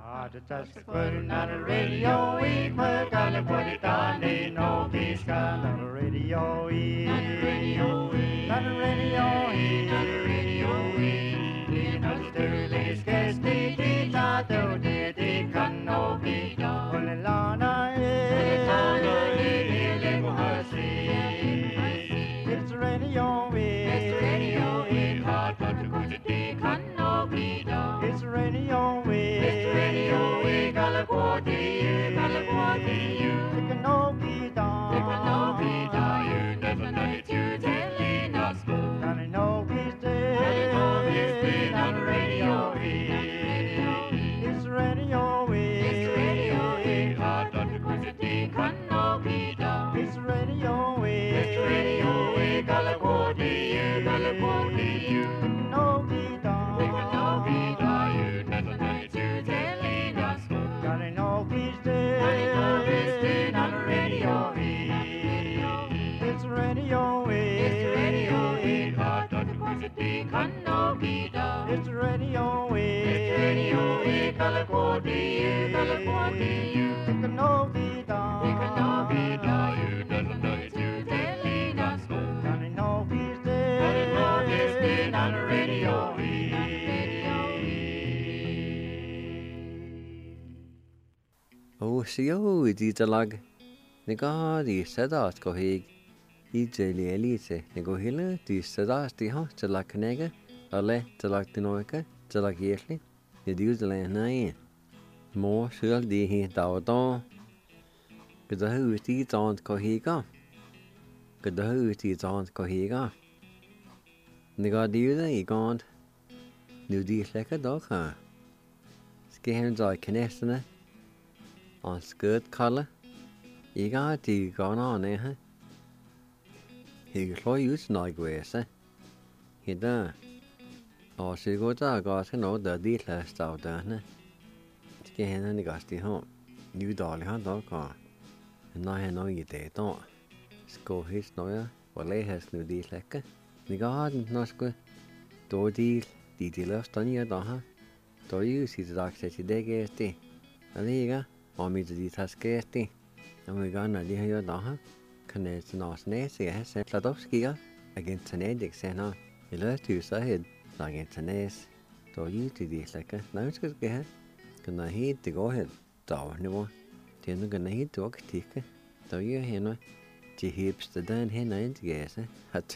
to touch the putting on the radio, we put on the put it on the no peace gun on the radio, on the radio, on the radio, on the radio, in the stirless case, the tato, the can no be done. Well, Lana, it's radio, it's radio, hard to put the can no be done. It's radio, it's radio, California, it can no be done. It can no be done. You never know it, you telling us. And I know he's dead. On the radio, it's radio, it's radio, hard to put the can no be done. It's radio, California, it can no be done. It can no be done. You never know it, you telling us. God, I know he's dead. On the radio, it's radio, it's radio, hard to put the can no be done. It's radio, California, it can no be done. It can no be done. You never know it, you telling us. God, I know he's dead. I know he's dead on the radio. Oh, see, oh, it's a lag. Nigga, the sadas go hig. It's a elite. Nego hilla, the sadas, the house, to like a nigger, a le, to like the noica, to like yearly. You do the land nine. More sure the he down. Good the who is the on go higa. Good the who is the on go higa. Nigga, do you they gone? New deal like a dog, huh? Scared I connecting on skirt color. You got the gone on there, huh? He saw you snag ways, eh? He done. Oh, she go to got to know the details out there, eh? Scared and got the home. You dolly hunt dog car. And I know you there, don't. Sco his noya, or lay has new deal like the garden, no square. Do deal, the dealer stunning your daughter. Do you see the dark city day gasty? And there you go. Mommy to the task gasty. And we gonna do your daughter. Connect North Nancy has sent Ladowski against an edict, Sena. You learn to say against an ass. Do you to this like a now it's good get. Can I hit to go ahead? Do no. Then gonna hit to walk ticket. Do you hear no? She hips the dan hen and gas, eh? Hat.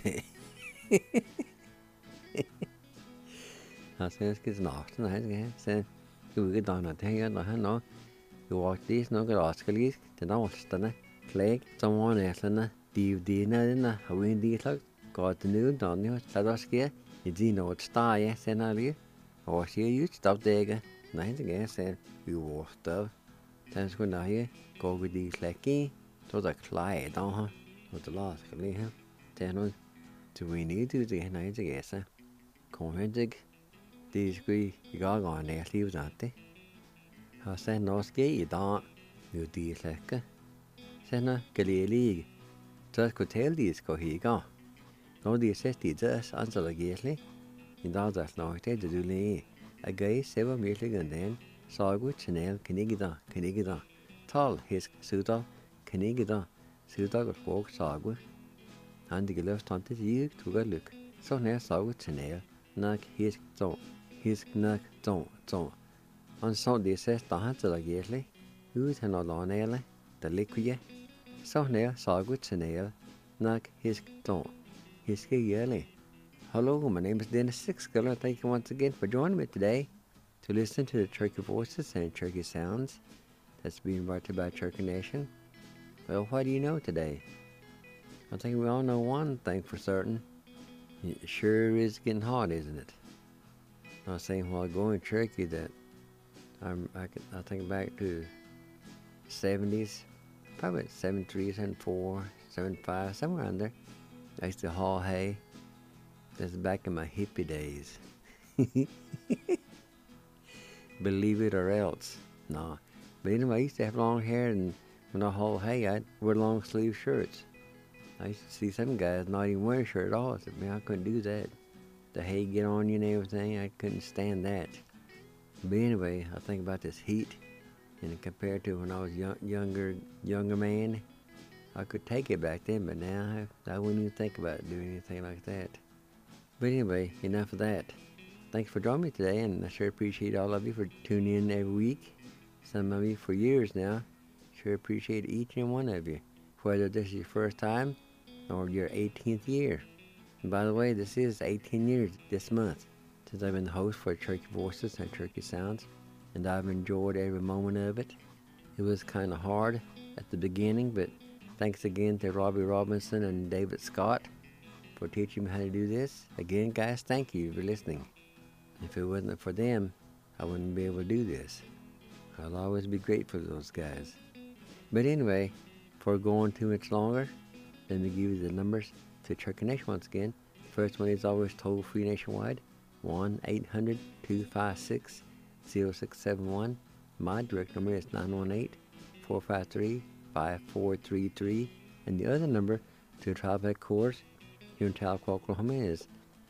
I says it's not, and I said, you get down at hang on, no. You walk this, no good Oscar, the Nostana, Plague, someone else, and Dinner, a windy luck, got the new Donny, Sadoski, you didn't know what star, yes, and I or see you stop there, night again, said, you walk stuff. Thanks good night, go with these lackey, to the Clyde, don't with the last, huh? Then, do we need to the night again, sir? Conventic. These great gog on their sleeves, aren't they? I said, no ski, don't you deal like Senna, Galilei. Just could tell these go he go. No, the assisted just answer the gately. In that's no, they do lay. A gay 7 million and then saw good Chanel, Canigida. Tall, his suitor, Canigida, suitor of folk saw good. And the left on the year to go look. So near saw good Chanel, knock his don't. His knock don't. On so this says the answer the gately. Who's an on airly, the liquid. So near saw good Chanel, knock his don't. His yearly. Hello, my name is Dennis Sixkiller. Thank you once again for joining me today to listen to the Turkey Voices and Turkey Sounds that's being brought to you by Turkey Nation. Well, what do you know today? I think we all know one thing for certain. It sure is getting hot, isn't it? I was saying while going to Turkey that I think back to 70s, probably 73, 74, 75, somewhere around there. I used to haul hay. That's back in my hippie days. Believe it or else. No. But anyway, I used to have long hair, and when I haul hay, I'd wear long sleeve shirts. I used to see some guys not even wear a shirt at all. I said, man, I couldn't do that. The hay get on you and everything. I couldn't stand that. But anyway, I think about this heat, and compared to when I was younger man, I could take it back then, but now I wouldn't even think about doing anything like that. But anyway, enough of that. Thanks for joining me today, and I sure appreciate all of you for tuning in every week. Some of you for years now. Sure appreciate each and one of you, whether this is your first time or your 18th year. And by the way, this is 18 years this month since I've been the host for Turkey Voices and Turkey Sounds, and I've enjoyed every moment of it. It was kind of hard at the beginning, but thanks again to Robbie Robinson and David Scott for teaching me how to do this. Again, guys, thank you for listening. If it wasn't for them, I wouldn't be able to do this. I'll always be grateful to those guys. But anyway, before going too much longer, let me give you the numbers to Turkey Nation once again. First one is always toll-free nationwide, 1-800-256-0671. My direct number is 918-453-5433. And the other number to the Tribe Headquarters here in Tahlequah, Oklahoma is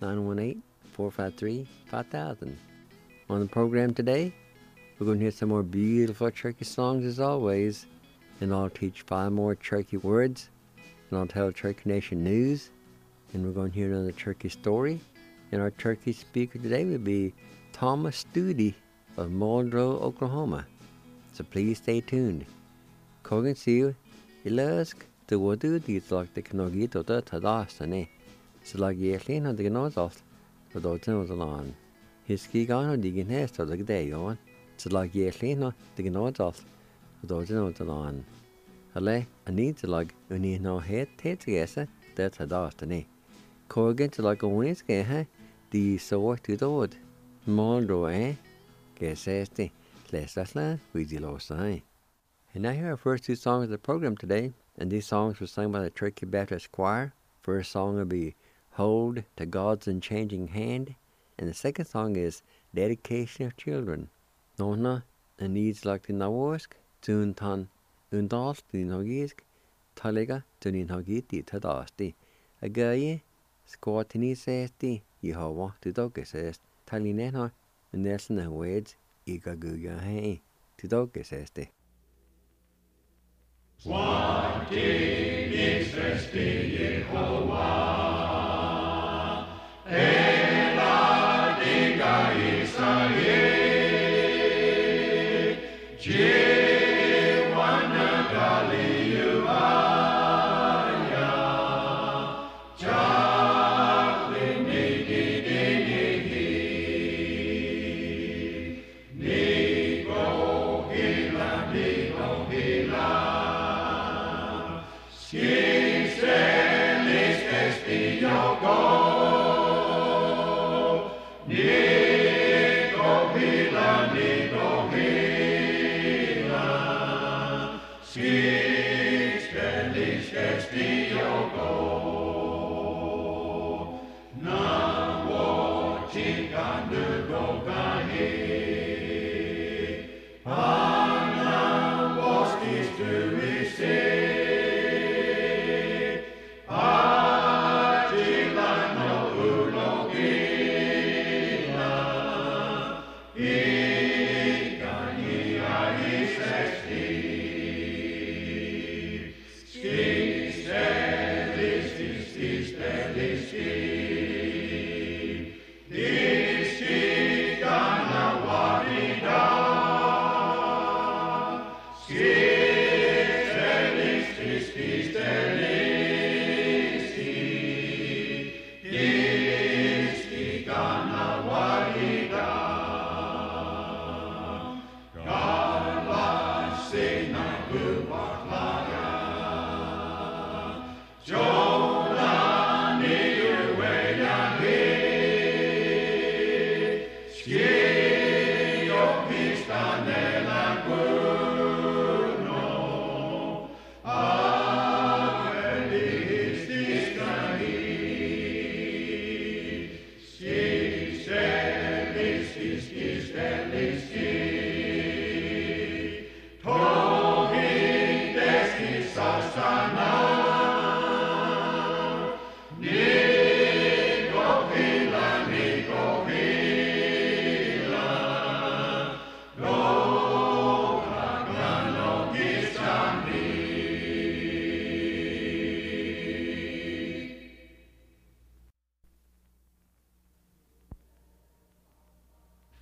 918-453-5000. On the program today, we're going to hear some more beautiful Cherokee songs as always, and I'll teach 5 more Cherokee words, and I'll tell Cherokee Nation news, and we're going to hear another Cherokee story, and our Cherokee speaker today will be Thomas Studi of Muldrow, Oklahoma. So please stay tuned. Kogan siu, ilask, the wadu dislok the knogito the tadastane. So like yeslin on the gnozos, the dozen on. His ski gone digging nest of the day on. So like yeslin the gnozos, the dozen on. Ale, I need to like uni no head tetgesa, that's a dastane. Kogan to like a winske, the so to the wood. Muldrow, Guess este, lesasla, wizilosai. And now here are our first 2 songs of the program today, and these songs were sung by the Cherokee Baptist Choir. First song will be Hold to God's Unchanging Hand, and the second song is Dedication of Children. Nona, and needs like the Nawosk, Tuntan, Undals, the Nogisk, Talega, Tunin Hogiti, Tadasti, Agaye, Squatini Sesti, Yehovah, to Dogesest, Talinena, and Nelson and Wades, Igaguga, hey, to Dogeseste. Swati Nisesti Yehovah, Ela Diga Israel, Jiwana Galilaya, Jaglini Didinihi, Nigo Hila, Nigo Hila. Sincelis esti yogo, nigo hila, sincelis esti yogo, namo chikandu gogahi, ana voskis tu isi.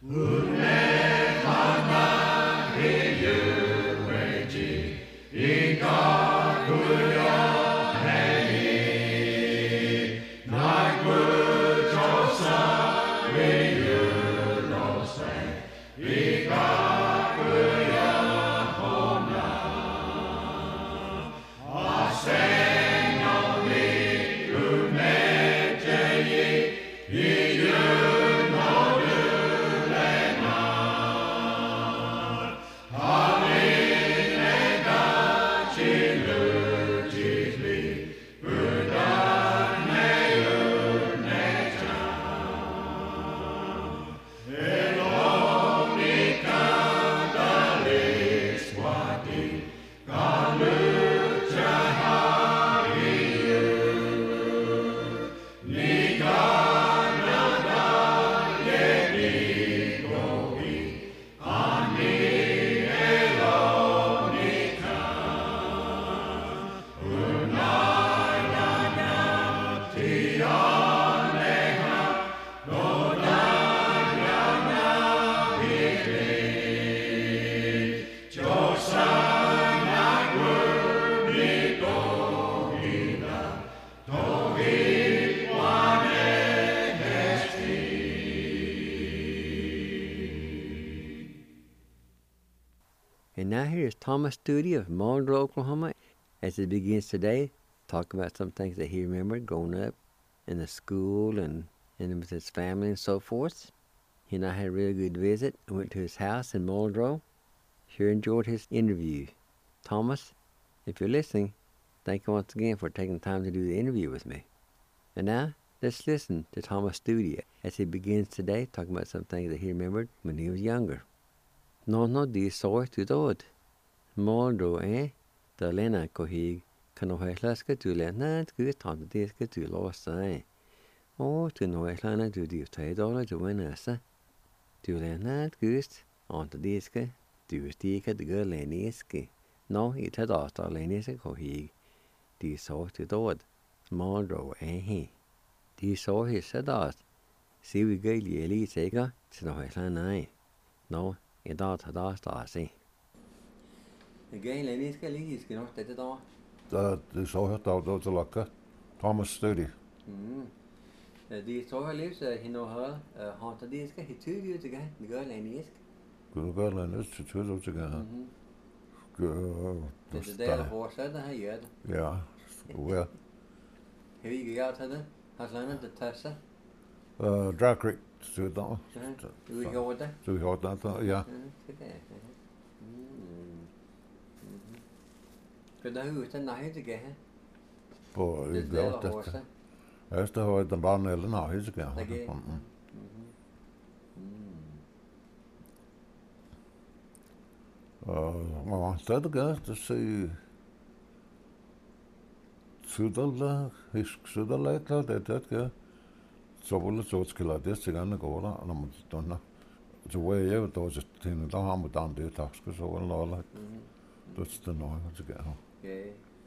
And now here is Thomas Studi of Muldrow, Oklahoma, as he begins today, talking about some things that he remembered growing up in the school and with his family and so forth. He and I had a really good visit. I went to his house in Muldrow. Sure enjoyed his interview. Thomas, if you're listening, thank you once again for taking time to do the interview with me. And now, let's listen to Thomas Studi as he begins today, talking about some things that he remembered when he was younger. No, di soy tu dod. Muldrow, the lena kohig, kanoheslaska tu lena, good time to diska tu lost, Oh, tu noeslana tu di $2 to win us, tu lena, good, on the diska, tu stika the girl leniski. No, it had after leniska kohig, di soy tu dod. Muldrow, Di soy his said us. See we go yeli sega, to noeslana, No. I dag tar det stasi. Again, Lenny skal lige skal nok det der. Det så hørt av til lakke. Thomas Studi. De så har livs hende har han det skal hit ud til gang. Det gør Lenny skal. Du gør Lenny til ud til gang. Det der fortsætter her gjør det. Ja. Well. Har vi gjort det? Har landet det tasse? Drag Creek. Så da. Vi gjorde det. Så vi gjorde det, ja. Kan der ud til nej til gæhe? På det der. Ja, det har den barn eller nej til gæhe. Okay. Og det gør det så Sudalla, Sudalla det gør. Så ville så skulle det til gange gå der, når man stod så var jeg jo så tænkte der har man dan det tak skal så eller noget. Det er noget at gøre. Okay.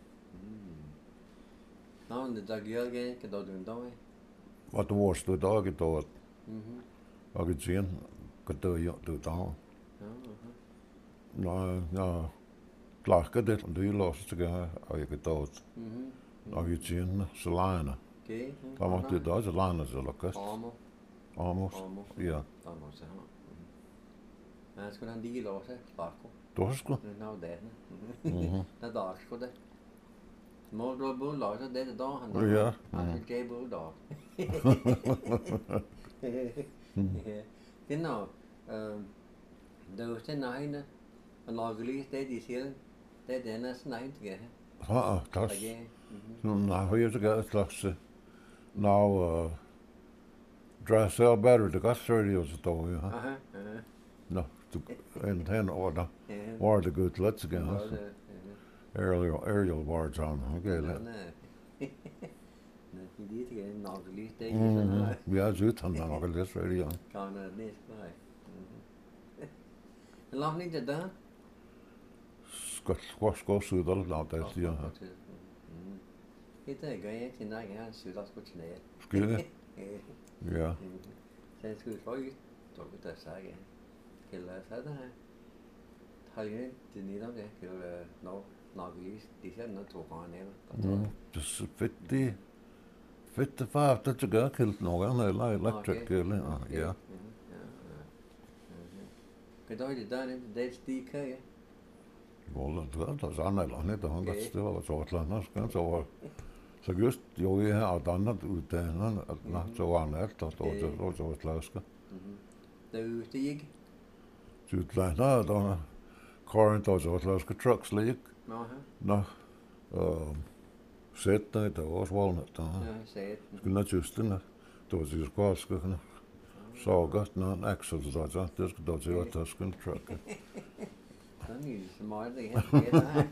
Nå, det der gjør det kan du dog. Hvad du var stod der i dag. Og det igen kan du jo du der. Nå, ja. Klar, det det løser til gøre og jeg kan dog. Og vi igen så lejene. Okay. Der var det også lejene så lukkes. Amos. Ja. Amos, ja. Men skal han lige låse sparko. Du skal. Nå, det er. Der dag skal det. Muldrow bor låse det der han. Ja. Han skal bo der. Det nå. Der er den ene. Og når vi lige det de siger, det er den næsten nej til. Ja, das. Nej, hvor jeg så gør slags. Now Dracell better the gas radio så dog ja. No, and then order. War the good let's again. Aerial words on. Okay. Det er ikke nok lige det. Vi har jo han nok lidt radio. Kan det nej. Lad mig det der. Skal så der lavet det siger. Det er godt til nej jeg synes også godt til det. Skal det? Ja. Så skal vi få Toki tässä äkeen. Kyllä sitä halin tinidam det kyllä no vi det no tokan det. Just fitte faafta tykä kyllä någon eller electric kyllä ja. Kedoi det där det stika ja. Mulla tuolta sanella ne tuohon katsoa sootlaan så just jo vi har annat utan att så annat då sootlaska. Det utig. Sydlähnä tuona Corinto sootlaska trucks lik. No. Sätta det var valnut. Ja, sätt. Skulle justna. Då så skaska. Sågat någon axel så där det ska då se att ska truck. Den är smart det.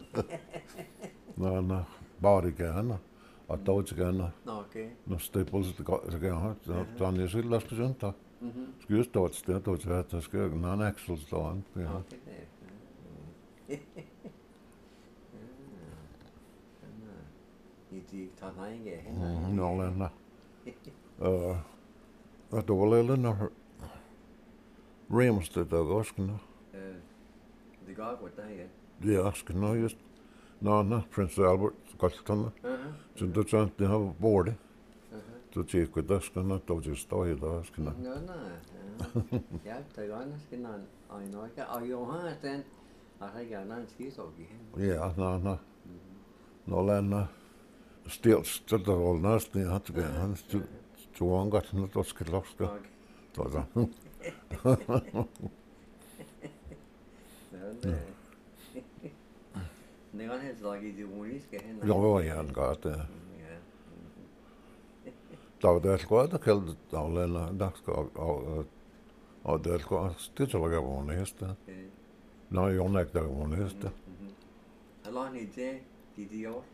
No, baarikäännä. Atoutskännä. Okei. No staples se käy. Dan är så läst sånt då. Skulle stå så att det ska någon axel så där. Okej. Iti tanhainge. No lännä. Att då väl när Reemstä koskena. Det går på det. Ja, skena just. No, Prince Albert katsotaan. Sen tuossa ne har bordet. Så tjekko taskana toisesta toidaskana. No. Ja, det går nästan ainoa. Ajohan sen. Aika näin skisokin. Ja, no lännä. Stils tätä on nästi hatke. Han tuon katsona toskeloska. Tuota. Ne on helt lagi diuniske hen. Joo, ihan kaate. Taudelko kelta taulella dakska audelko stitsolaga vuonesta. No jonnekin vuonesta. Alani te didio.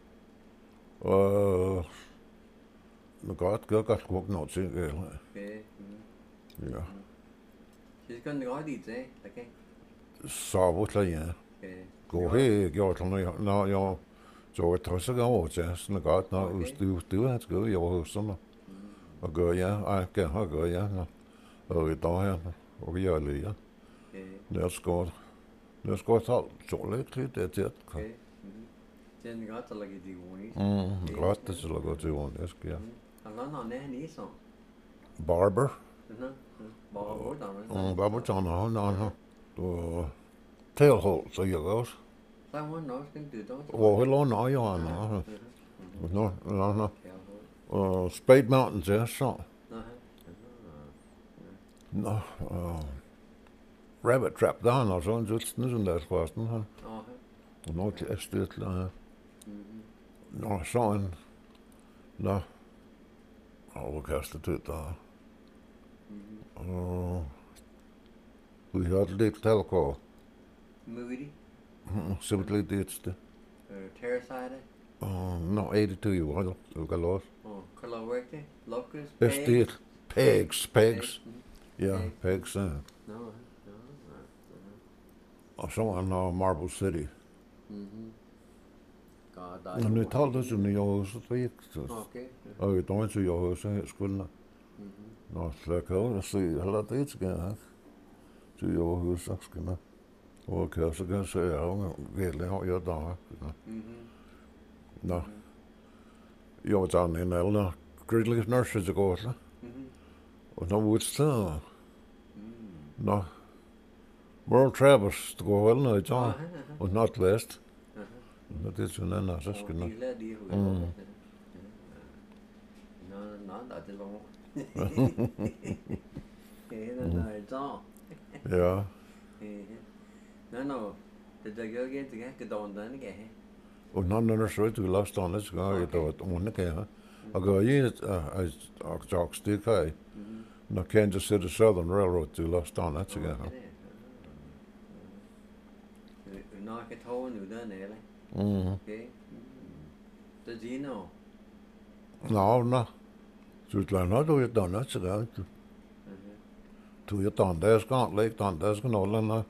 No godt nok til det. Ja. Det skal godt i det, okay. Så hvor så ja. Gå her gjort når jeg så et trods så over til sådan godt når du har skal jo hos sådan. Og gør jeg kan have gør jeg. Og i dag her og vi er lige. Det er skåret. Det er skåret så lidt det til. Den godt at lage diuni. Godt det så lage diuni, ja. Han har næhen i så. Barber. Barber der. Han. Og tailhole så jeg også. Der var nok den det der. Hvor heller jo han. No. Og Spade Mountains er så. No. Rabbit Trap der han og sådan sådan der spørgsmål han. Og nok til at støtte der. Nå, sådan. Nå. Og kastet ud der. Og vi hørte lidt talkår. Moody. Simpelthen det. Terracide. No, 82 jo, du kan låse. Color work det. Locust. Estet. Pegs. Ja, Pegs. Og så var han Marble City. Men nu talte du New York så det okay. Og i dag til York så skulle nå så kan jeg se heller det skal jeg. Til York så skal jeg. Og kan så kan se jeg vel har jeg der. Nå. Jeg var sådan en eller Gridley's Nursery så går så. Og nu var det så. Nå. World Travers det går vel noget i dag. Og Northwest. Det er sådan en anden, så skal nok. Nå, det er lov. Det er så. Ja. Nå, det der gør ikke det kan dårligt den ikke. Og når så du last on det skal jeg da ordne kan. Og går i et jog stikker. Når Kansas City Southern Railroad du last on det skal jeg. Nå, kan tåge nu der nede. Okay. Det Gino. No. Sydland du et andet så der. Du er der der skal lægge der skal nollerne.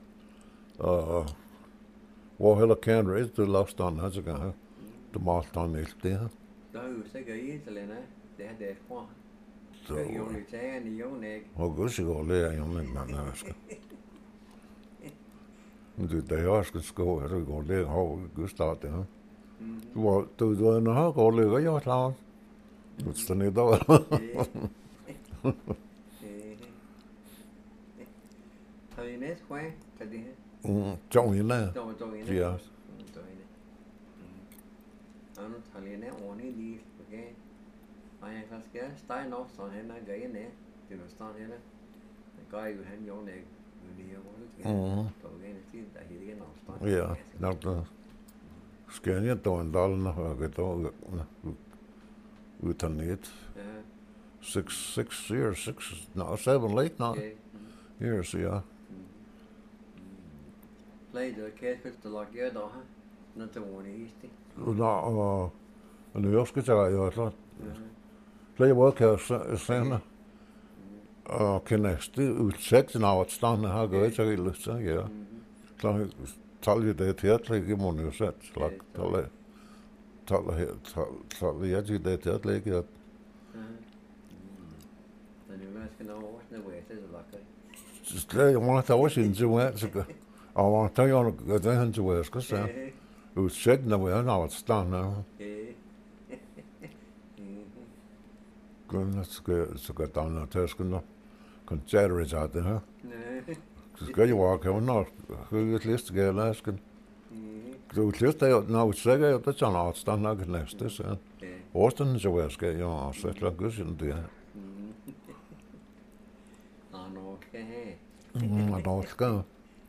Hvor heller kan du du last on det skal jeg. Du måste han ikke det. Der er jo sikkert i til det er det fra. Joni Tang and Jonig. Og gudse går lærer jo med man skal. Men det er også skal gå, at du går lærer over Gustav det. Du er når har går lærer jo klar. Du står ned der. Har I net kvæg? Kan det her? John i lærer. Dog inde. Ja. Han tager lige ned ordentligt lige, okay? Og jeg kan skære steg nok, så han er gøy ned. Det var stand her. Det gør jo han jo ikke. Men det er jo ikke. Dog inde til, der er ikke afstand. Ja, nok der. Skal jeg dog en dal, når jeg går utan net. 6 years, no, 7 late now. Years, yeah. Played the kid to like your dog, not the one easy. No, New York skal jeg jo klart. Flere workers senere. Og knæste udsigten af at stande har gået til lidt så ja. Så taler det til ikke må jo sæt slag taler her taler jeg til det til lægge. Men nu skal nå over den vej til det Så jeg må tage også ind til hvad så. Og der jo det han til hvad skal så. Udsigten af at stande. Kun så går der noget tæsken og koncerter af det her. Så skal jeg walk on not højt liste gør lasken. Du liste jo når sikker jo det sådan afstand nok næste så. Årsten så hvad skal jeg også sætte lagt sådan det. Og der skal.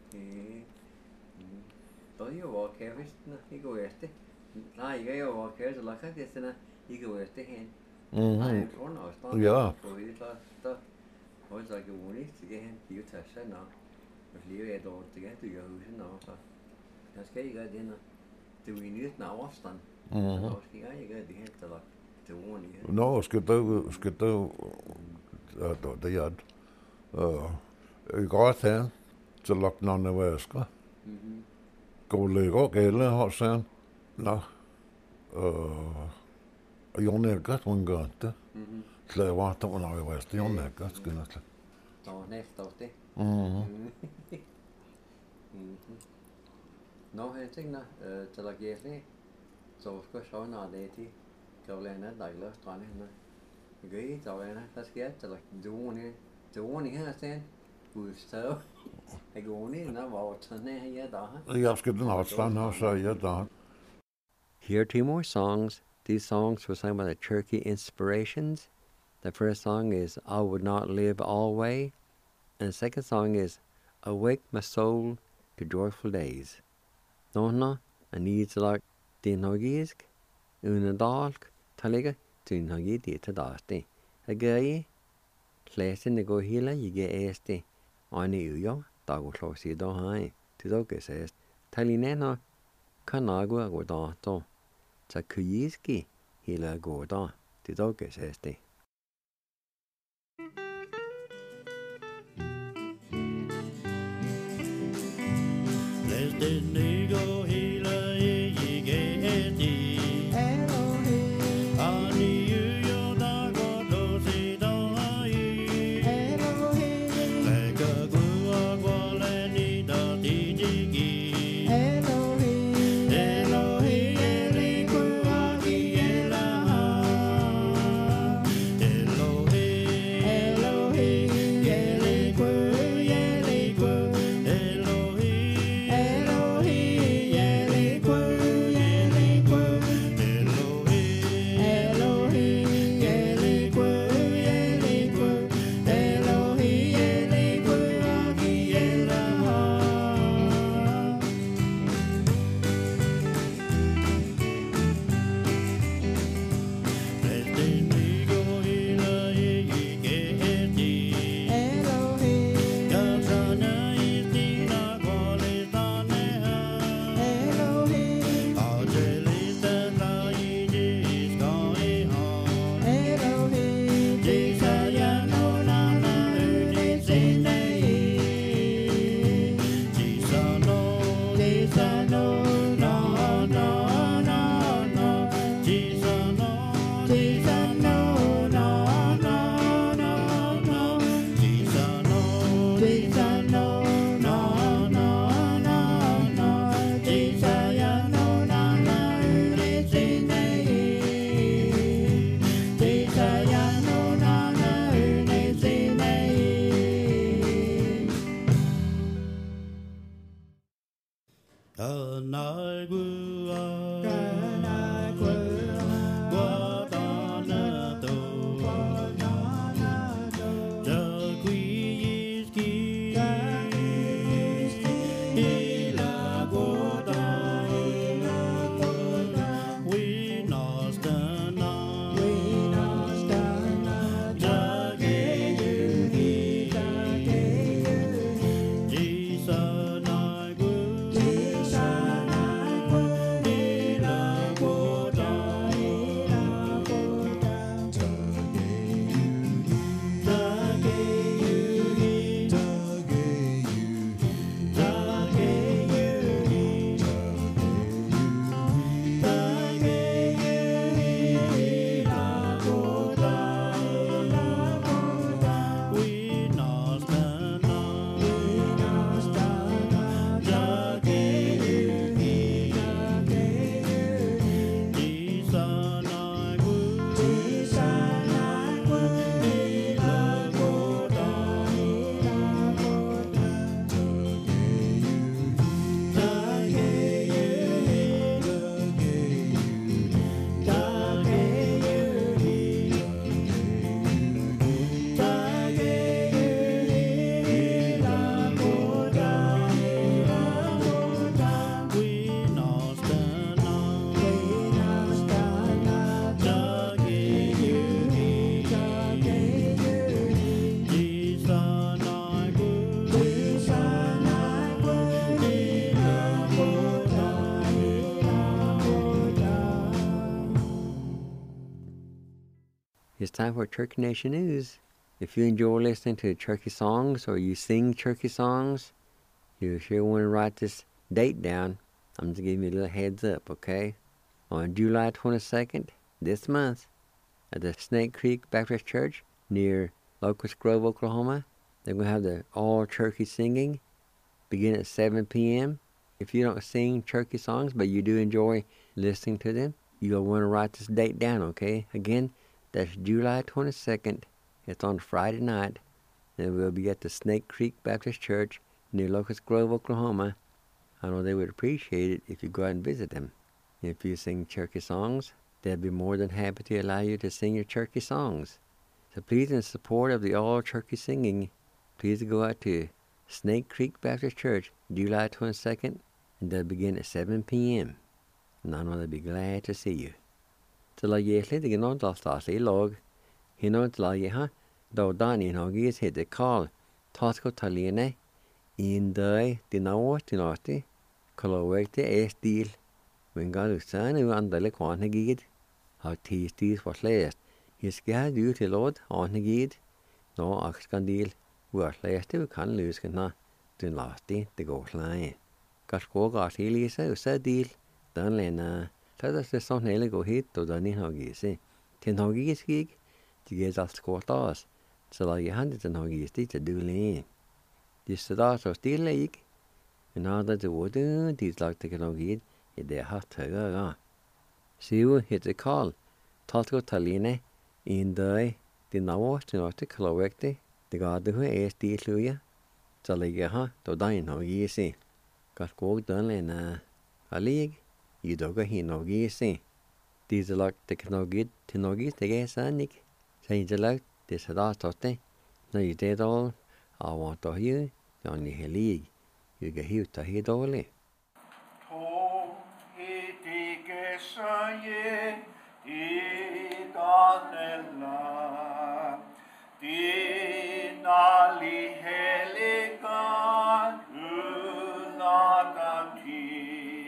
Så jo okay hvis ikke går efter. Nej, ikke jo okay så lagt det sådan ikke går efter hen. Nej, ja. Og så kan hun ikke til hen, de jo tager sig nok. Og flere et år til du gør huset nok, så jeg skal ikke gøre det her. Det er jo i nyheden af afstand. Så skal jeg ikke gøre det her til ugen i her. Nå, skal du, det er det. I går her, så lagt nogle væsker. Gå lægge og gælde, har sagt. Nå, og Jon Erik, hun gør det. Så jeg var der, når jeg var til Jon Erik, skal jeg slet. Så næste år det. Nå, jeg tænker, til at give det, så skal jeg så når det til. Kan jo lade en dejlig strand henne. Jeg gør ikke, så der skal jeg til at duerne her sen. Udstå. Jeg går ned, når var træne her der. Jeg skal den afstand her, så jeg der. Here are 2 more songs. These songs were sung by the Cherokee Inspirations. The first song is I Would Not Live Alway. And the second song is Awake My Soul to Joyful Days. Nona, I need to like Dinhogisk, Unadalk, Taliga, Dinhogi, Ditadasti. Again, Klassen the go healer, you get este. On you, Dago Closey do high. Tidoke says, Talinena, Kanagua go dato. Takuyiski, healer go da. Tidoke says they. Elohim, It's time for Turkey Nation News. If you enjoy listening to Turkey songs or you sing Turkey songs, you sure want to write this date down. I'm just giving you a little heads up, okay? On July 22nd, this month, at the Snake Creek Baptist Church near Locust Grove, Oklahoma, they're going to have the all-turkey singing, begin at 7 p.m. If you don't sing turkey songs, but you do enjoy listening to them, you'll want to write this date down, okay? Again, that's July 22nd. It's on Friday night, and we'll be at the Snake Creek Baptist Church near Locust Grove, Oklahoma. I know they would appreciate it if you go out and visit them. If you sing turkey songs, they'll be more than happy to allow you to sing your turkey songs. So please, in support of the all-turkey singing, please go out to Snake Creek Baptist Church, July 22nd, and they'll begin at 7 p.m. And I know they'll be glad to see you. Så la Jesli det nå da stasli log. Hino la jeha da dani no gis hede call. Tasko taline in dai dinawo tinati. Kolowekte estil. Vengalu sanu andale kwane gid. Ha tistis for last. Hiska du til lord on gid. No akskandil. Hvor last du kan luskena. Den lasti det går klein. Kasko gasi lisa usadil. Dan lena. Tæder det sånn hele går hit og den innhagise. Til hagis gig, det gis alt skårt av. Så la jeg hande til hagis dit til dulen. Disse da så stille gikk. Men hadde det vært de slag til hagis, i det hatt høyere. Siu heter Karl. Talt godt taline, in døy, de navå til noe klovekte. Det ga det hun stilluja. Så la jeg ha, da den hagise. Gatt gåg den lene allig. I doga hinogi si. Diese lag te knogid tinogis te gesanik. Seinte lag te sadatote. Na I det all. I want to hear. Jan I helig. You get here to hear dårlig. To hitige saje I ganella. Dina li heliga unagantin.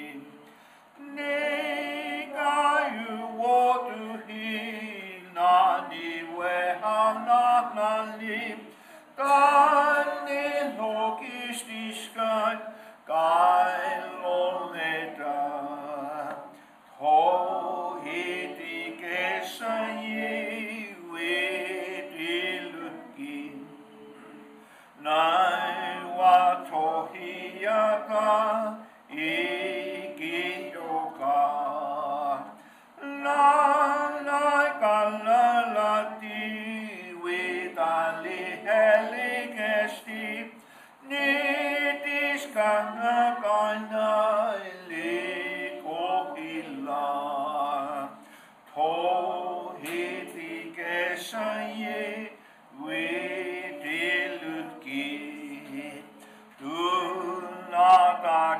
Nega you want to heal, nani we have not nani. Gane no kistiskan, gail oleta. Ho hiti kesan ye we dilukin. Nai wa tohiaka. La di with ali heligesti, nidis kana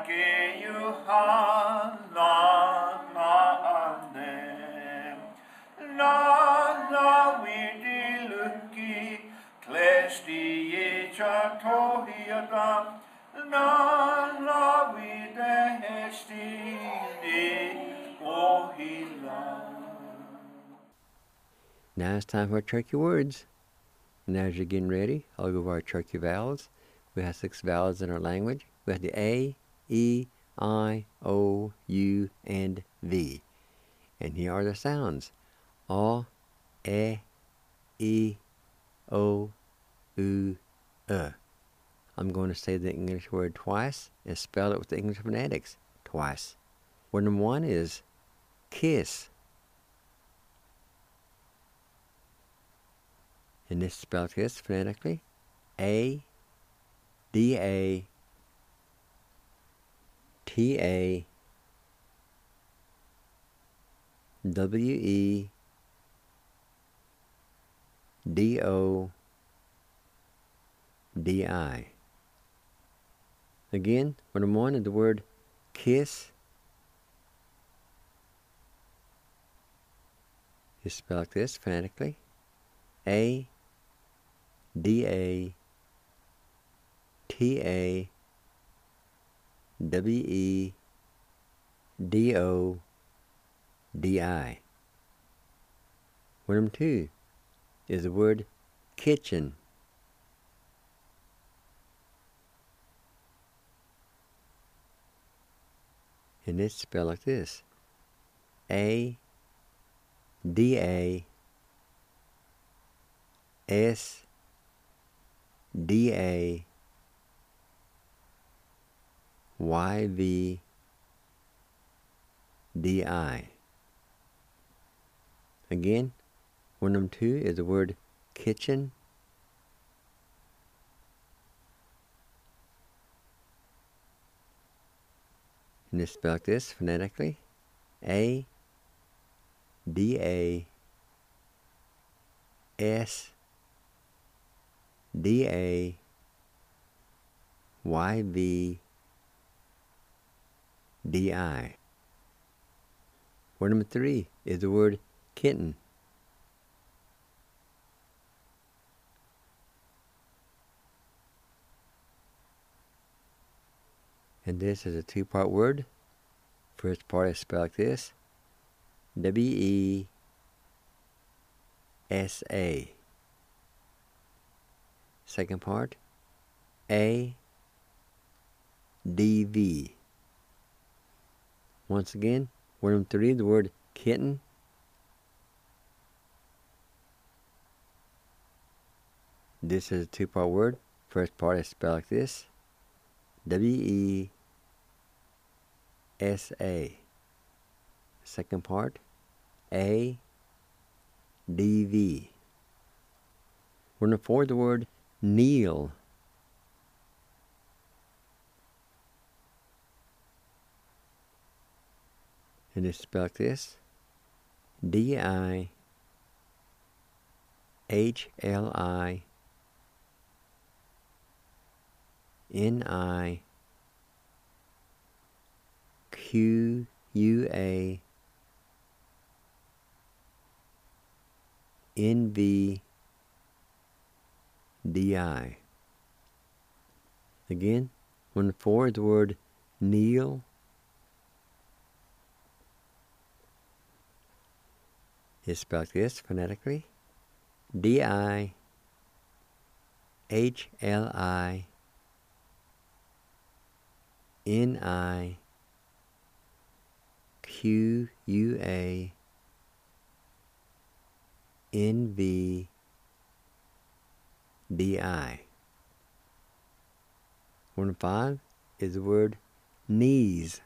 ke Johanna manem. Na widi luki klesti echa tohiata. Na wide hesti ohila. Now it's time for our turkey words. And as you're getting ready, I'll go over our turkey vowels. We have 6 vowels in our language. We have the A, E, I, O, U, and V. And here are the sounds. A, E, O, U, I'm going to say the English word twice and spell it with the English phonetics twice. Word number 1 is kiss. And this is spelled kiss phonetically. A, D, A, T, A, W, E, D, O, D, I. Again, word number 1 is the word kiss. Is spelled like this phonetically. A, D, A, T, A, W, E, D, O, D, I. Word number 2 is the word kitchen. And it's spelled like this. A, D, A, S, D, A, Y, V, D, I. Again, word number 2 is the word kitchen. And it's spelled like this phonetically. A, D, A, S, D, A, Y, V, D, I. Word number 3 is the word kitten. And this is a 2-part word. First part is spelled like this. W-E-S-A. Second part, A-D-V. Once again, word number 3, the word kitten. This is a 2-part word. First part is spelled like this. W-E-S-A. Second part, A-D-V. Word number 4, the word kneel. And it's spelled like this. D-I-H-L-I-N-I-Q-U-A-N-V-D-I. Again, one of 4 is the word kneel. It's spelled like this phonetically. D-I-H-L-I-N-I-Q-U-A-N-V-D-I. One of 5 is the word knees.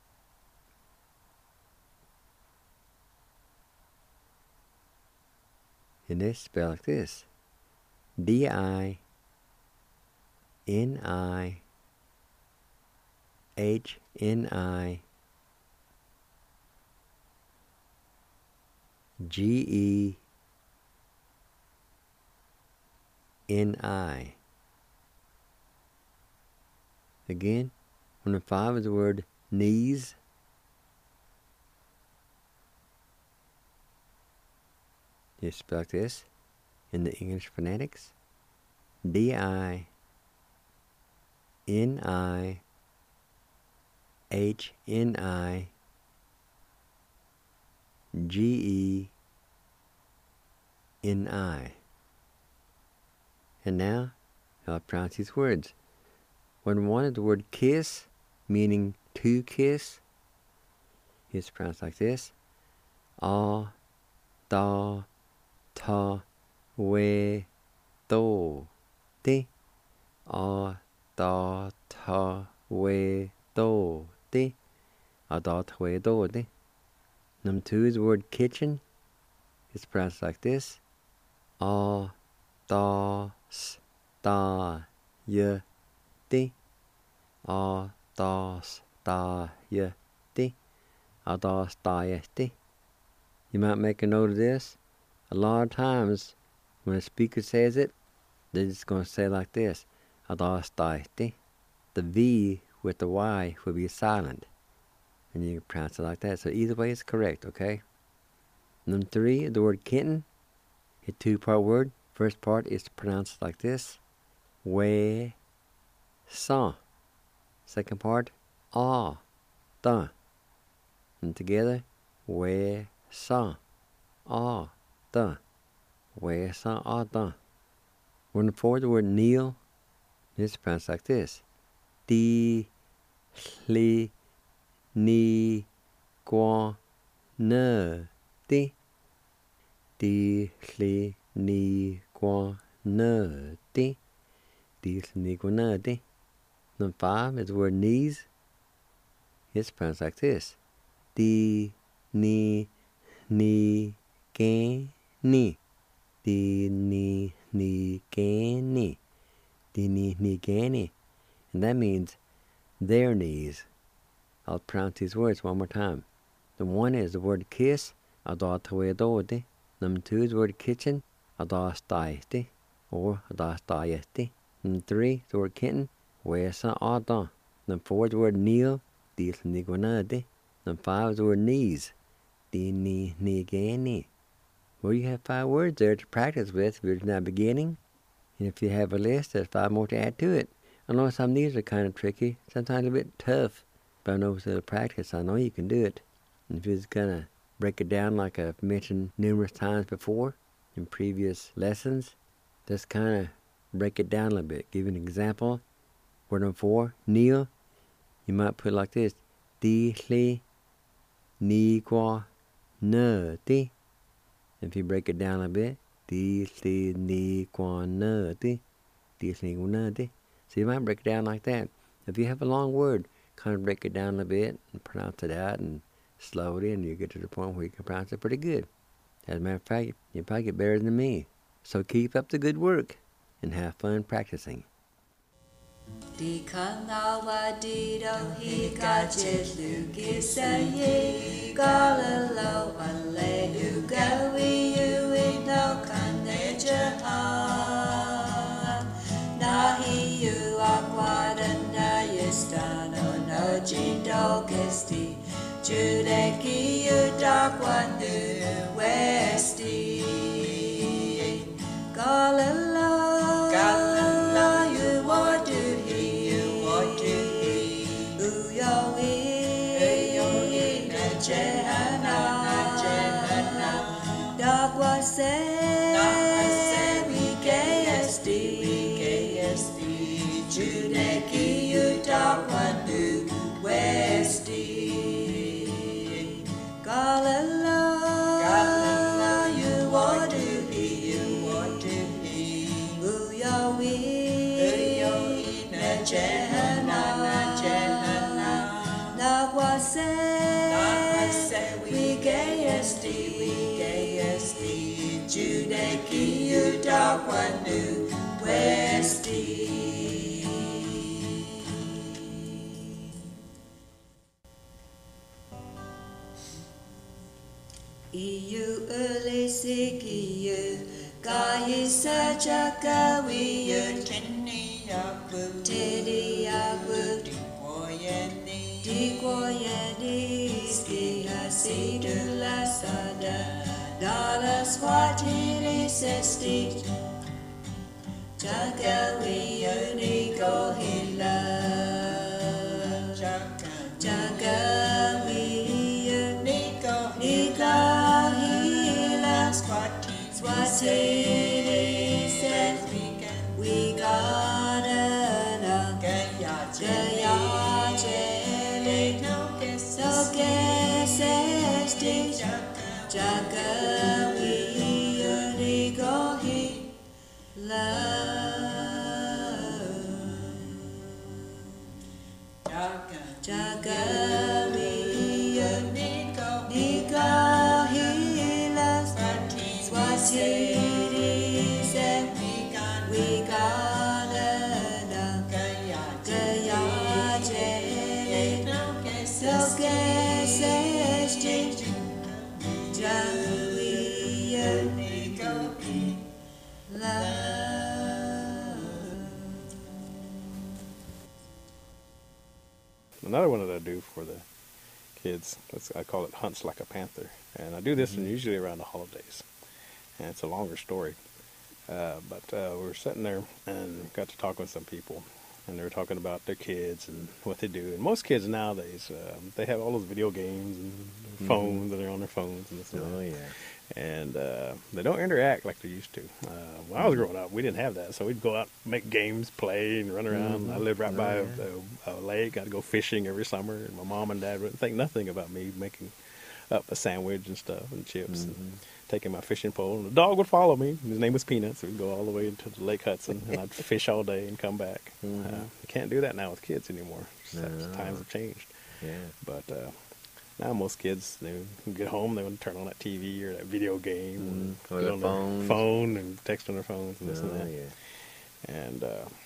And it's spelled like this. D-I-N-I-H-N-I-G-E-N-I. Again, Number 5 is the word knees. You spell like this in the English phonetics. D-I-N-I-H-N-I-G-E-N-I. And now, I'll pronounce these words. When one is the word kiss, meaning to kiss, it's pronounced like this. A, da, ta, we, do, di. A, da, ta, we, do, di. A, da, ta, we, do, di. Number 2 is the word kitchen. It's pronounced like this. A, da, s, da, y, di. A, da, s, da, y, di. A, da, s, da, y, di. You might make a note of this. A lot of times, when a speaker says it, they're just going to say it like this. A, da, s, da, y, di. The V with the Y will be silent. And you can pronounce it like that. So either way is correct, okay? Number 3, the word kitten. A 2-part word. First part is pronounced like this. We, sa. Second part, ah, da. And together, we, sa, ah, da. We, sa, ah, da. Number 4, the word kneel. It's pronounced like this. Di, li, ni, qua, ne, di. Di, li, ni, qua, ne, di. Di, li, ni, qua, ne, di. Number 5 is the word knees. It's pronounced like this. Di, ni, gan, ni. Di, ni, gan, ni. Di, ni, gan, ni. And that means their knees. I'll pronounce these words one more time. The one is the word kiss. Number 2 is the word kitchen. Or Number 3 is the word kitten. Number 4 is the word kneel. Number 5 is the word knees. Well, you have 5 words there to practice with if you're now beginning. And if you have a list, there's 5 more to add to it. I know some of these are kind of tricky, sometimes a bit tough, but I know with a little practice, I know you can do it. And if you're just going to break it down like I've mentioned numerous times before in previous lessons, just kind of break it down a little bit. Give you an example. Word number 4, kneel. You might put it like this. Di, li, ni, qua, ne, di. If you break it down a bit. Di, li, ni, qua, ne, di. Di, li, qua, ne, di. So you might break it down like that. If you have a long word, kind of break it down a bit and pronounce it out and slow it in. You get to the point where you can pronounce it pretty good. As a matter of fact, you'll probably get better than me. So keep up the good work and have fun practicing. Di kanawa di do hi ka chitlu kisaye galalo ale du gawi you no kaneja nahi you aquada na yestano no jindo gesti judeki you dark one westi galalo Iu early siki you Gayi Sajaka we you Teddy Yabu Dala swatini sesti Jaga we only go hila Jaga we only go hila Swatini says we got enough Gaya jele no sesti Jaga we only go hila Jaga we nika hila Swatini said we got enough Gaya jele no sesti Jaga we nika hila Another one that I do for the kids, I call it Hunts Like a Panther. And I do this usually around the holidays. And it's a longer story. But we were sitting there and got to talk with some people. And they were talking about their kids and what they do. And most kids nowadays, they have all those video games and their phones, and they're on their phones and this and that. Oh, yeah. And they don't interact like they used to. When I was growing up, we didn't have that, so we'd go out, make games, play, and run around. I lived right by a lake. I'd go fishing every summer, and my mom and dad wouldn't think nothing about me making up a sandwich and stuff and chips and taking my fishing pole. And the dog would follow me. His name was Peanuts. We'd go all the way to the Lake Hudson, and I'd fish all day and come back. You can't do that now with kids anymore. Times have changed. Yeah. But now most kids, they get home, they want to turn on that TV or that video game, or get their on phones. their phone and text on their phones and this and Oh, that. yeah. And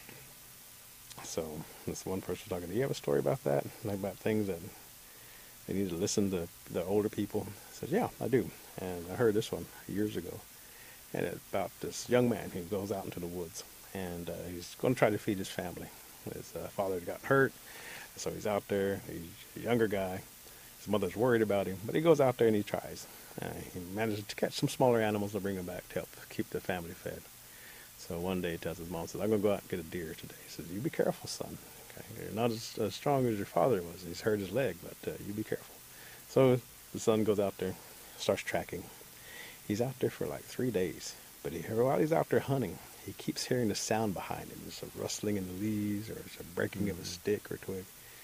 so this one person was talking, do you have a story about that? Like about things that they need to listen to the older people? I said, yeah, I do. And I heard this one years ago. And it's about this young man who goes out into the woods. And he's going to try to feed his family. His father got hurt, so he's out there. He's a younger guy. His mother's worried about him, but he goes out there and he tries. He manages to catch some smaller animals to bring them back to help keep the family fed. So one day he tells his mom, says, I'm going to go out and get a deer today. He says, you be careful, son. Okay? You're not as strong as your father was. He's hurt his leg, but you be careful. So the son goes out there, starts tracking. He's out there for like 3 days, but while he's out there hunting, he keeps hearing the sound behind him. There's a rustling in the leaves, or there's a breaking of a stick or twig.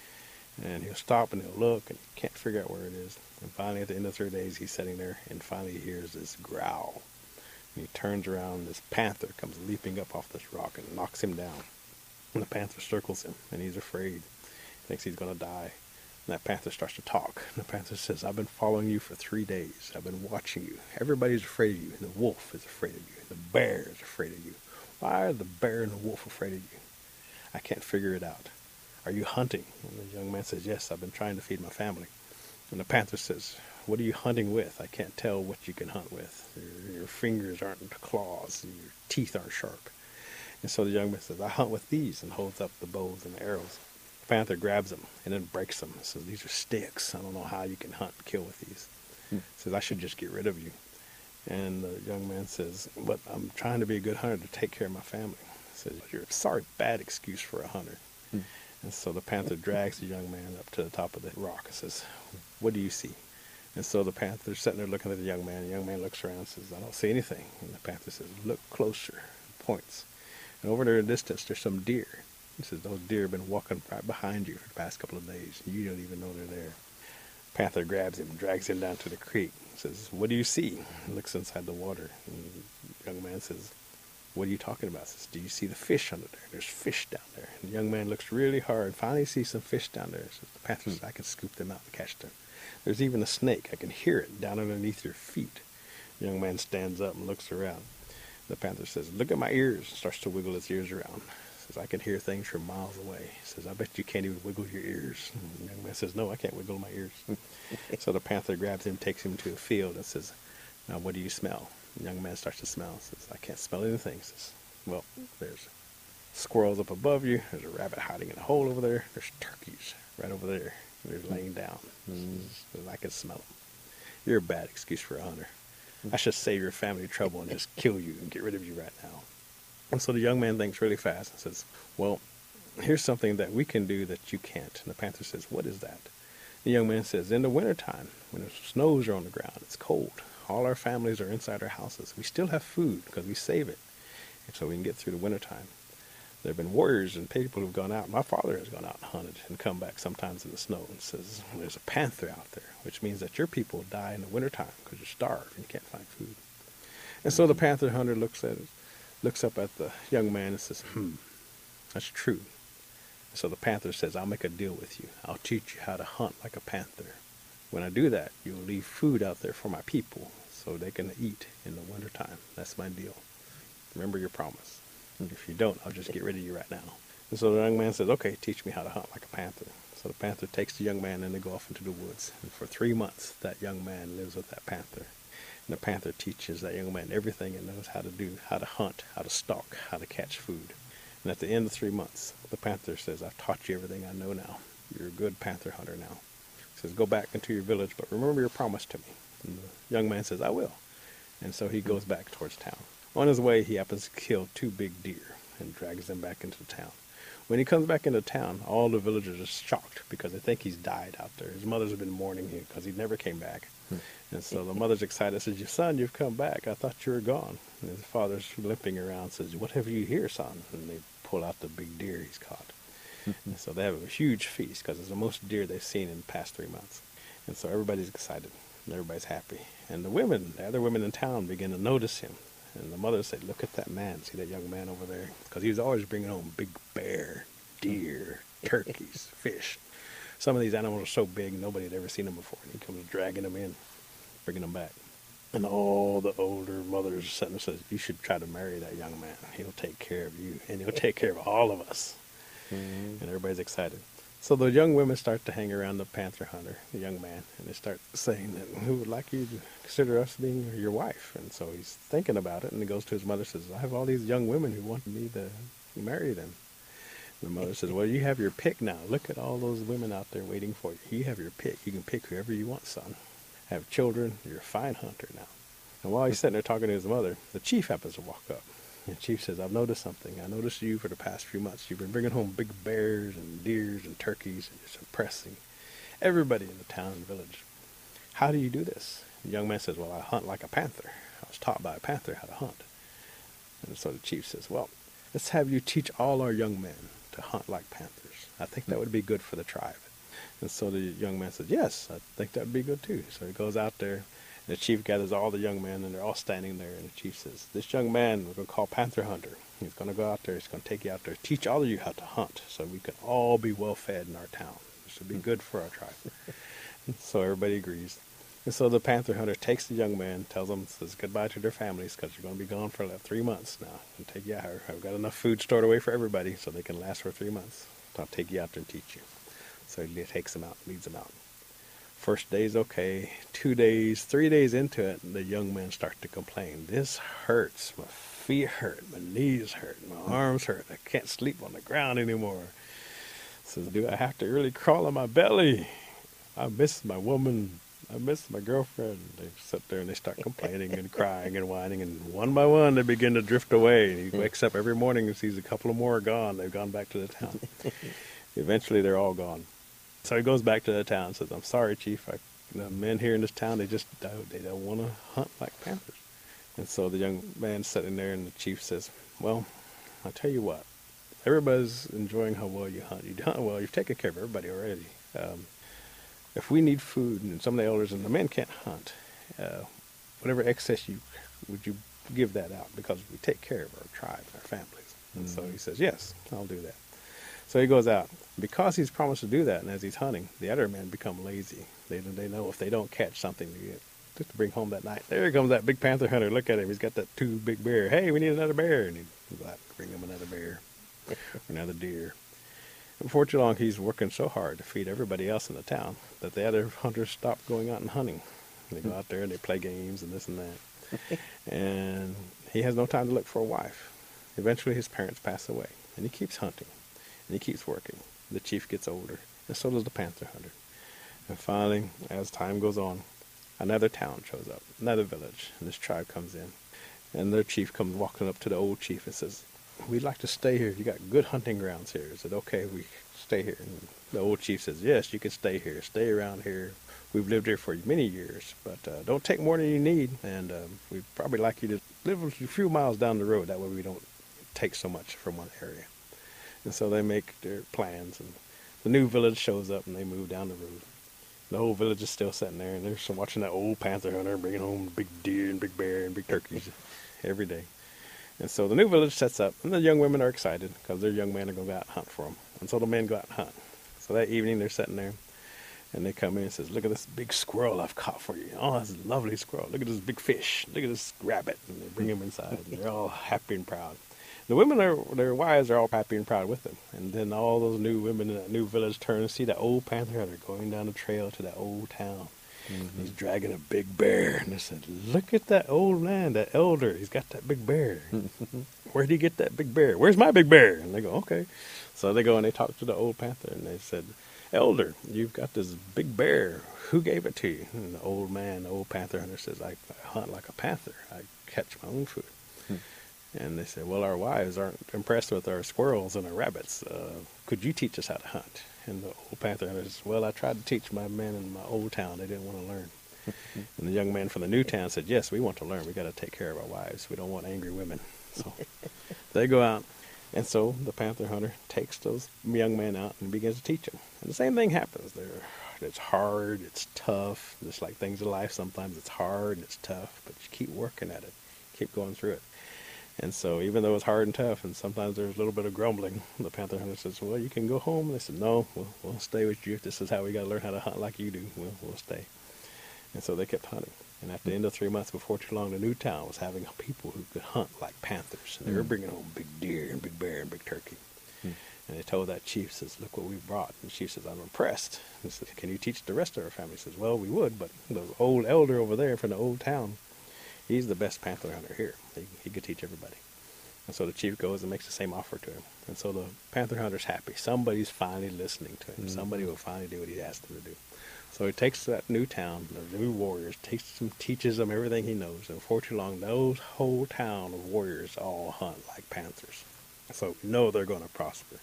And he'll stop and he'll look, and he can't figure out where it is. And finally, at the end of 3 days, he's sitting there, and finally he hears this growl. And he turns around, and this panther comes leaping up off this rock and knocks him down. And the panther circles him, and he's afraid. He thinks he's going to die. And that panther starts to talk. And the panther says, I've been following you for 3 days. I've been watching you. Everybody's afraid of you. And the wolf is afraid of you. And the bear is afraid of you. Why are the bear and the wolf afraid of you? I can't figure it out. Are you hunting? And the young man says, yes, I've been trying to feed my family. And the panther says, what are you hunting with? I can't tell what you can hunt with. Your fingers aren't claws, and your teeth aren't sharp. And so the young man says, I hunt with these, and holds up the bows and the arrows. The panther grabs them and then breaks them. Says, these are sticks. I don't know how you can hunt and kill with these. Says, I should just get rid of you. And the young man says, but I'm trying to be a good hunter to take care of my family. Says, you're a sorry, bad excuse for a hunter. And so the panther drags the young man up to the top of the rock and says, what do you see? And so the panther's sitting there looking at the young man. The young man looks around and says, I don't see anything. And the panther says, look closer, points. And over there in the distance, there's some deer. He says, those deer have been walking right behind you for the past couple of days. You don't even know they're there. Panther grabs him and drags him down to the creek. He says, what do you see? And looks inside the water. And the young man says, what are you talking about? He says, do you see the fish under there? There's fish down there. And the young man looks really hard. Finally sees some fish down there. Says, the panther says, I can scoop them out and catch them. There's even a snake. I can hear it down underneath your feet. The young man stands up and looks around. The panther says, look at my ears. Starts to wiggle his ears around. Says, I can hear things from miles away. Says, I bet you can't even wiggle your ears. And the young man says, no, I can't wiggle my ears. So the panther grabs him, takes him to a field and says, now what do you smell? The young man starts to smell. Says, I can't smell anything. Says, well, there's squirrels up above you. There's a rabbit hiding in a hole over there. There's turkeys right over there. They're laying down. Says, I can smell them. You're a bad excuse for a hunter. I should save your family trouble and just kill you and get rid of you right now. And so the young man thinks really fast and says, well, here's something that we can do that you can't. And the panther says, what is that? The young man says, in the wintertime, when the snows are on the ground, it's cold. All our families are inside our houses. We still have food because we save it, and so we can get through the wintertime. There have been warriors and people who've gone out. My father has gone out and hunted and come back sometimes in the snow and says, there's a panther out there, which means that your people die in the wintertime because you're starved and you can't find food. And so the panther hunter looks up at the young man and says, that's true. So the panther says, I'll make a deal with you. I'll teach you how to hunt like a panther. When I do that, you'll leave food out there for my people so they can eat in the wintertime. That's my deal. Remember your promise. If you don't, I'll just get rid of you right now. And so the young man says, okay, teach me how to hunt like a panther. So the panther takes the young man and they go off into the woods. And for 3 months, that young man lives with that panther. And the panther teaches that young man everything it knows how to do, how to hunt, how to stalk, how to catch food. And at the end of 3 months, the panther says, I've taught you everything I know now. You're a good panther hunter now. He says, go back into your village, but remember your promise to me. And the young man says, I will. And so he goes back towards town. On his way, he happens to kill 2 big deer and drags them back into the town. When he comes back into town, all the villagers are shocked because they think he's died out there. His mother's been mourning him because he never came back. And so the mother's excited, says, your son, you've come back. I thought you were gone. And his father's limping around, says, what have you here, son? And they pull out the big deer he's caught. And so they have a huge feast because it's the most deer they've seen in the past 3 months. And so everybody's excited and everybody's happy. And the other women in town begin to notice him. And the mother said, look at that man. See that young man over there? Because he was always bringing home big bear, deer, turkeys, fish. Some of these animals are so big, nobody had ever seen them before. And he comes dragging them in, bringing them back. And all the older mothers are sitting and says, you should try to marry that young man. He'll take care of you, and he'll take care of all of us. And everybody's excited. So the young women start to hang around the panther hunter, the young man, and they start saying that, who would like you to consider us being your wife? And so he's thinking about it, and he goes to his mother and says, I have all these young women who want me to marry them. And the mother says, well, you have your pick now. Look at all those women out there waiting for you. You have your pick. You can pick whoever you want, son. Have children. You're a fine hunter now. And while he's sitting there talking to his mother, the chief happens to walk up. And the chief says, I've noticed something. I noticed you for the past few months. You've been bringing home big bears and deers and turkeys, and you're suppressing everybody in the town and village. How do you do this? The young man says, well, I hunt like a panther. I was taught by a panther how to hunt. And so the chief says, well, let's have you teach all our young men to hunt like panthers. I think that would be good for the tribe. And so the young man says, yes, I think that would be good too. So he goes out there. The chief gathers all the young men, and they're all standing there. And the chief says, this young man we're going to call Panther Hunter. He's going to go out there. He's going to take you out there, teach all of you how to hunt so we can all be well fed in our town. This would be good for our tribe. So everybody agrees. And so the Panther Hunter takes the young man, tells them, says goodbye to their families because you're going to be gone for like 3 months now. And take you out. I've got enough food stored away for everybody so they can last for 3 months. So I'll take you out there and teach you. So he takes them out, leads them out. First day's okay. 2 days, 3 days into it, the young men start to complain. This hurts. My feet hurt. My knees hurt. My arms hurt. I can't sleep on the ground anymore. Says, do I have to really crawl on my belly? I miss my woman. I miss my girlfriend. They sit there and they start complaining and crying and whining. And one by one, they begin to drift away. And he wakes up every morning and sees a couple of more gone. They've gone back to the town. Eventually, they're all gone. So he goes back to the town and says, I'm sorry, Chief. The men here in this town, they don't want to hunt like panthers. And so the young man's sitting there, and the chief says, well, I'll tell you what. Everybody's enjoying how well you hunt. You hunt well. You've taken care of everybody already. If we need food, and some of the elders and the men can't hunt, whatever excess would you give that out? Because we take care of our tribe, our families. And so he says, yes, I'll do that. So he goes out. Because he's promised to do that, and as he's hunting, the other men become lazy. They know if they don't catch something just to bring home that night. There comes that big panther hunter. Look at him. He's got that 2 big bear. Hey, we need another bear. And he'd go out and bring him another bear, another deer. And before too long, he's working so hard to feed everybody else in the town that the other hunters stop going out and hunting. They go out there and they play games and this and that. And he has no time to look for a wife. Eventually, his parents pass away, and he keeps hunting. And he keeps working. The chief gets older, and so does the panther hunter. And finally, as time goes on, another town shows up, another village, and this tribe comes in. And their chief comes walking up to the old chief and says, we'd like to stay here. You got good hunting grounds here. Is it okay if we stay here? And the old chief says, yes, you can stay here. Stay around here. We've lived here for many years, but don't take more than you need. And we'd probably like you to live a few miles down the road. That way we don't take so much from one area. And so they make their plans, and the new village shows up, and they move down the road. The whole village is still sitting there, and they're still watching that old panther hunter bringing home big deer and big bear and big turkeys every day. And so the new village sets up, and the young women are excited because their young men are going to go out and hunt for them. And so the men go out and hunt. So that evening they're sitting there, and they come in and says, look at this big squirrel I've caught for you. Oh, that's a lovely squirrel. Look at this big fish. Look at this rabbit. And they bring him inside, and they're all happy and proud. The women, their wives are all happy and proud with them. And then all those new women in that new village turn and see that old panther hunter going down the trail to that old town. Mm-hmm. He's dragging a big bear. And they said, look at that old man, that elder. He's got that big bear. Where'd he get that big bear? Where's my big bear? And they go, okay. So they go and they talk to the old panther. And they said, elder, you've got this big bear. Who gave it to you? And the old man, the old panther hunter says, I hunt like a panther. I catch my own food. And they said, well, our wives aren't impressed with our squirrels and our rabbits. Could you teach us how to hunt? And the old panther hunter says, well, I tried to teach my men in my old town. They didn't want to learn. And the young man from the new town said, yes, we want to learn. We got to take care of our wives. We don't want angry women. So they go out. And so the panther hunter takes those young men out and begins to teach them. And the same thing happens. It's hard. It's tough. Just like things in life, sometimes it's hard and it's tough. But you keep working at it. Keep going through it. And so even though it's hard and tough, and sometimes there's a little bit of grumbling, the panther hunter says, well, you can go home. And they said, no, we'll stay with you. If this is how we got to learn how to hunt like you do, we'll stay. And so they kept hunting. And at the end of 3 months, before too long, the new town was having people who could hunt like panthers. And they were bringing home big deer and big bear and big turkey. And they told that chief, says, look what we brought. And the chief says, I'm impressed. He says, can you teach the rest of our family? He says, well, we would, but the old elder over there from the old town, he's the best panther hunter here. He could teach everybody. And so the chief goes and makes the same offer to him. And so the panther hunter's happy. Somebody's finally listening to him. Mm-hmm. Somebody will finally do what he asked them to do. So he takes that new town, the new warriors, teaches them everything he knows. And before too long, those whole town of warriors all hunt like panthers. So we know they're going to prosper.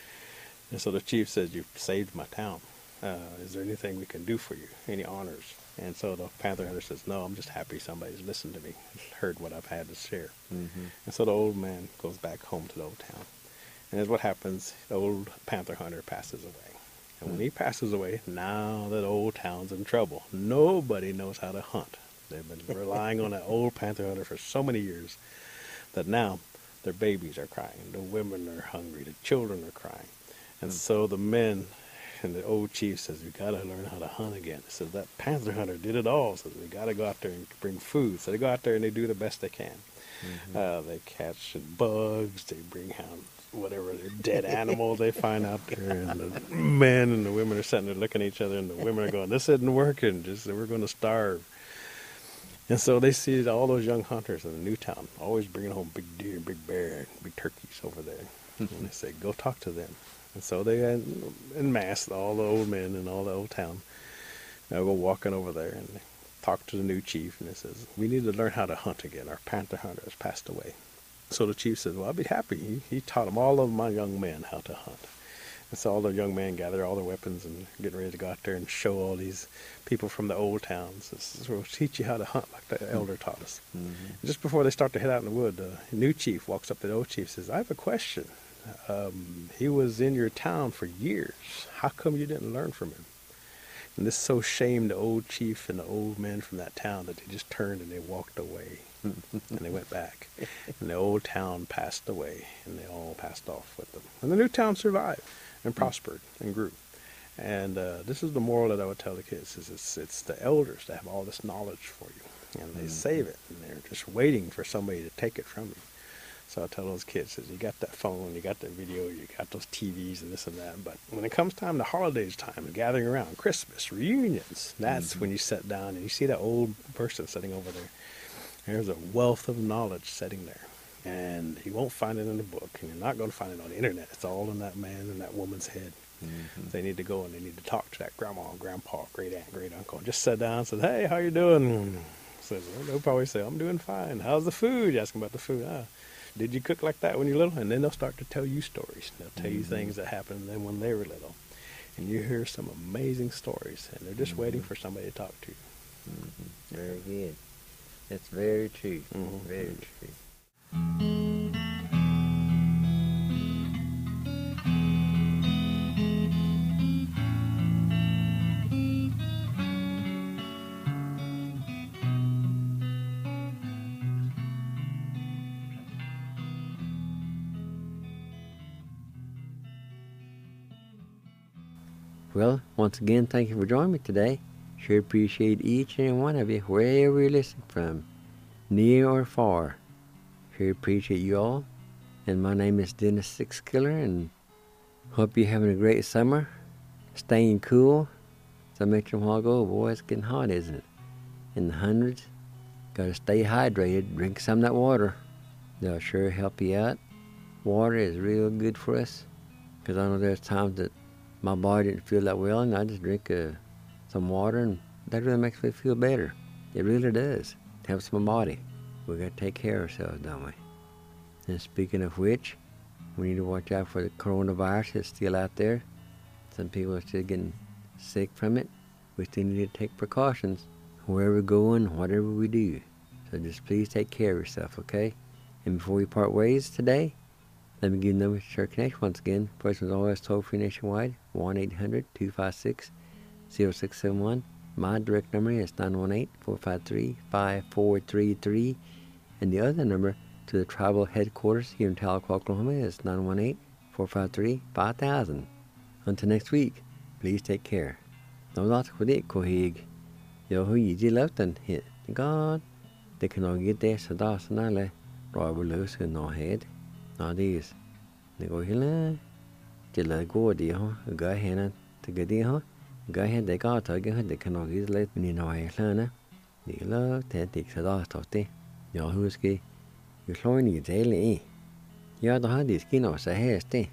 And so the chief says, you've saved my town. Is there anything we can do for you? Any honors? And so the panther hunter says, no, I'm just happy somebody's listened to me, heard what I've had to share. Mm-hmm. And so the old man goes back home to the old town. And as what happens, the old panther hunter passes away. And when he passes away, now that old town's in trouble. Nobody knows how to hunt. They've been relying on that old panther hunter for so many years that now their babies are crying. The women are hungry. The children are crying. And so the men and the old chief says, we got to learn how to hunt again. He says, that panther hunter did it all. Says, we got to go out there and bring food. So they go out there and they do the best they can. Mm-hmm. They catch bugs. They bring out whatever dead animals they find out there. And the men and the women are sitting there looking at each other. And the women are going, this isn't working. We're going to starve. And so they see all those young hunters in the new town always bringing home big deer, big bear, and big turkeys over there. Mm-hmm. And they say, go talk to them. And so they en masse, all the old men and all the old town. They'll go walking over there and they talk to the new chief. And he says, we need to learn how to hunt again. Our panther hunter has passed away. So the chief says, well, I'll be happy. He taught all of my young men how to hunt. And so all the young men gather all their weapons and getting ready to go out there and show all these people from the old towns. Says, we'll teach you how to hunt like the elder taught us. Mm-hmm. Just before they start to head out in the wood, the new chief walks up to the old chief and says, I have a question. He was in your town for years. How come you didn't learn from him? And this so shamed the old chief and the old men from that town that they just turned and they walked away. And they went back. And the old town passed away. And they all passed off with them. And the new town survived and prospered and grew. And this is the moral that I would tell the kids. Is it's the elders that have all this knowledge for you. And they save it. And they're just waiting for somebody to take it from you. So I tell those kids, you got that phone, you got that video, you got those TVs and this and that. But when it comes time to holidays time, gathering around, Christmas, reunions, that's when you sit down and you see that old person sitting over there. There's a wealth of knowledge sitting there. And you won't find it in a book, and you're not going to find it on the internet. It's all in that man and that woman's head. They need to go and they need to talk to that grandma, grandpa, great aunt, great uncle. Just sit down and say, hey, how you doing? Says, well, they'll probably say, I'm doing fine. How's the food? You ask them about the food. Did you cook like that when you were little? And then they'll start to tell you stories. They'll tell you things that happened then when they were little. And you hear some amazing stories, and they're just waiting for somebody to talk to you. Very good. That's very true. Very true. Well, once again, thank you for joining me today. Sure appreciate each and every one of you, wherever you're listening from, near or far. Sure appreciate you all. And my name is Dennis Sixkiller, and hope you're having a great summer, staying cool. As I mentioned a while ago, boy, it's getting hot, isn't it? In the hundreds. Gotta stay hydrated, drink some of that water. They'll sure help you out. Water is real good for us, because I know there's times that my body didn't feel that well, and I just drink some water, and that really makes me feel better. It really does. It helps my body. We got to take care of ourselves, don't we? And speaking of which, we need to watch out for the coronavirus. It's still out there. Some people are still getting sick from it. We still need to take precautions wherever we're going, whatever we do. So just please take care of yourself, okay? And before we part ways today, let me give the number to Church Connect once again. First one's always toll-free nationwide, 1-800-256-0671. My direct number is 918-453-5433. And the other number to the tribal headquarters here in Tahlequah, Oklahoma is 918-453-5000. Until next week, please take care. Nå da skal det kohig. Jo hu yi leften hit. God, they can all get there so da sanale. Roy løs no head. Nå this. They go hele. Til la gå de ho. Ga hena til ga de ho. Ga hen de ga ta ga de kan all get let ni no heslana. De la te dik så da totte. Jo hu skal you slowing you daily. Ja da har de skin og så heste.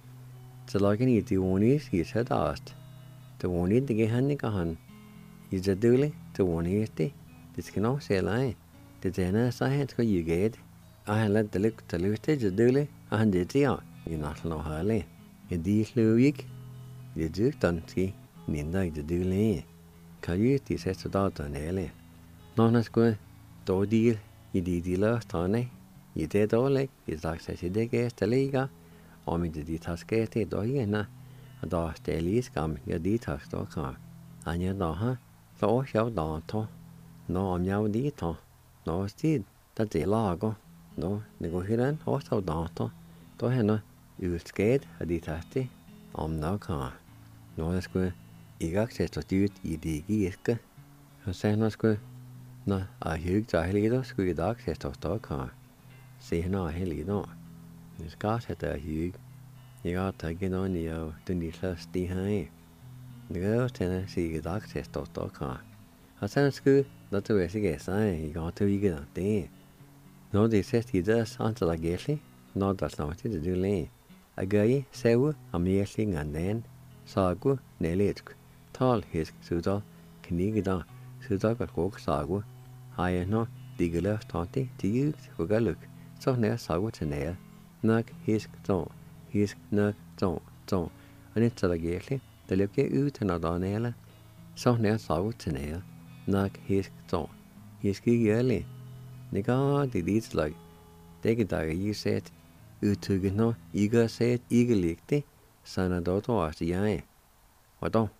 Så lagen i de wonis i så dast. The one in the Gehanigahan is a dully, the one yesterday. This can all say lie. The dinner science go you get. I had let the look to lose the dully, and did the art. You not know how lay. In these week, you do don't see, Ninda the dully. Can you this has to doubt on early? None as good, do deal, you did the last time. You did all like, it's like says you did guess the liga, or me the task get it, or you da stelis gam ya di tas to ka anya da ha so xiao da to no miao di to no sti ta ti la go no ne go hiran ho so da to he no u sked adi tas ti na ka no es ko igak se to ti I di gi iska so se no sko na a hug ta heli do sko idak se to ka se no heli no ni ska se ta hug you got to get on you to the last day high. The girl Tennessee the doctor car. I sound school, not to where she gets you got to get out there. No, they said he does answer like Gately. No, that's not it to do lane. A guy, sew, a meeting and then Sagu, Nelit, tall his Sudal, Knigida, Sudal at walk Sagu. I no, dig left twenty to you, who got look. So near Sagu to nail, knock his don't. He's not don't. And it's a gately, the look at you to not on ella. So near saw to nail, knock his don't. He's key early. Nigga, the deeds like, take it dagger, you said, you took it no, eager said, eager licked, son of daughter was the eye. What don't?